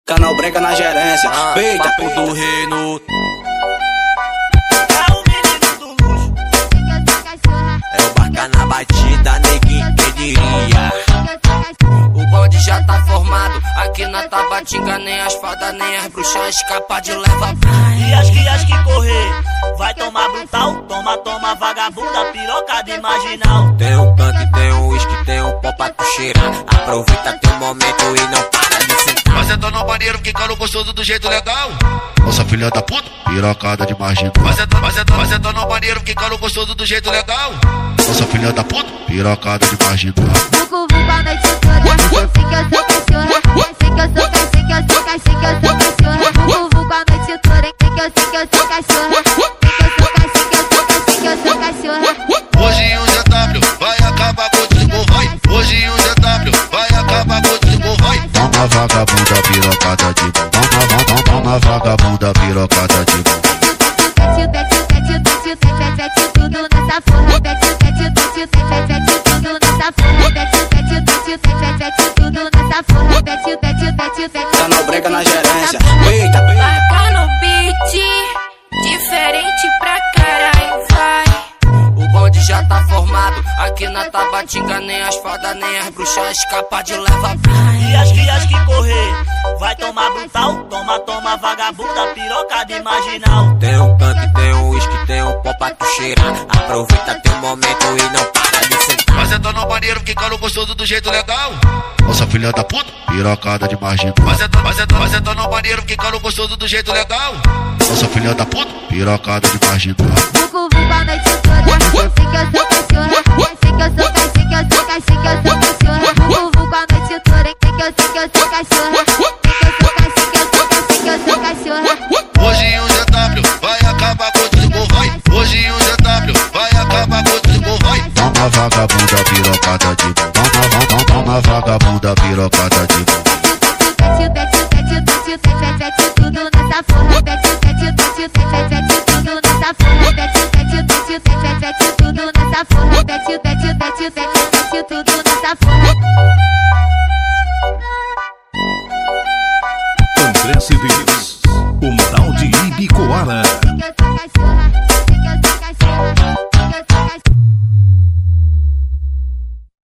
Canal Branca na gerência. Peita, papo do reino. É o menino do luxo. É o barca na batida, neguinho, quem diria? O bonde já tá formado. Aqui na Tabatinga nem as fadas, nem as bruxas escapar de leva. E as que correr vai tomar brutal. Toma vagabunda, piroca de marginal. Tem um canto, tem um uísque, tem um pó pra tu cheirar. Aproveita teu momento e não para de sentar. Mas entrou no maneiro, quicando gostoso do jeito legal. Nossa filha da puta, pirocada de marginal. Mas entrou no maneiro, quicando gostoso do jeito legal. Nossa filha da puta, pirocada de marginal. Vucu vucu a noite toda, eu sei que eu sou cachorra. Sei que eu sou cachorra. Vucu vucu a noite toda, sei que eu sou cachorra. Sei que eu sou cachorra. Hoje um GW vai acabar contigo, vai. Hoje um GW vai acabar contigo, vai. Toma vagabunda pirocada de bom. Toma vagabunda pirocada de bom. Pete tudo nessa porra. Pete tudo nessa porra. Pete tudo nessa porra. Pete. Canal Branca na gerência. Peita, Larga no beat, diferente pra caralho, vai. O bonde já tá formado. Aqui na Tabatinga nem as fadas, nem as bruxas escapar de leva. E as que correr vai tomar brutal. Toma vagabunda, piroca de marginal. Tem um canto, tem um uísque, tem um pó pra tu cheirar. Aproveita teu momento e não para de sentar. Mas entrou no maneiro, quicando gostoso do jeito legal. Nossa filha da puta, pirocada de marginal. Mas entrou no maneiro, quicando gostoso do jeito legal. Nossa filha da puta, pirocada de marginal. Vucu vucu a noite toda, eu sei que eu sou cachorra. Sei que eu sou cachorra. Vucu vucu a noite toda, sei que eu sou cachorra. Sei que eu sou cachorra. Hoje um GW vai acabar contigo, vai. Hoje um GW vai acabar contigo, vai. Toma vagabunda pirocada de bom. Toma vagabunda pirocada de bom. Pete tudo nessa porra. Pete tudo nessa porra. Pete tudo nessa porra. Pete tudo nessa porra. André Cedeiros, o tal de Ibicoara.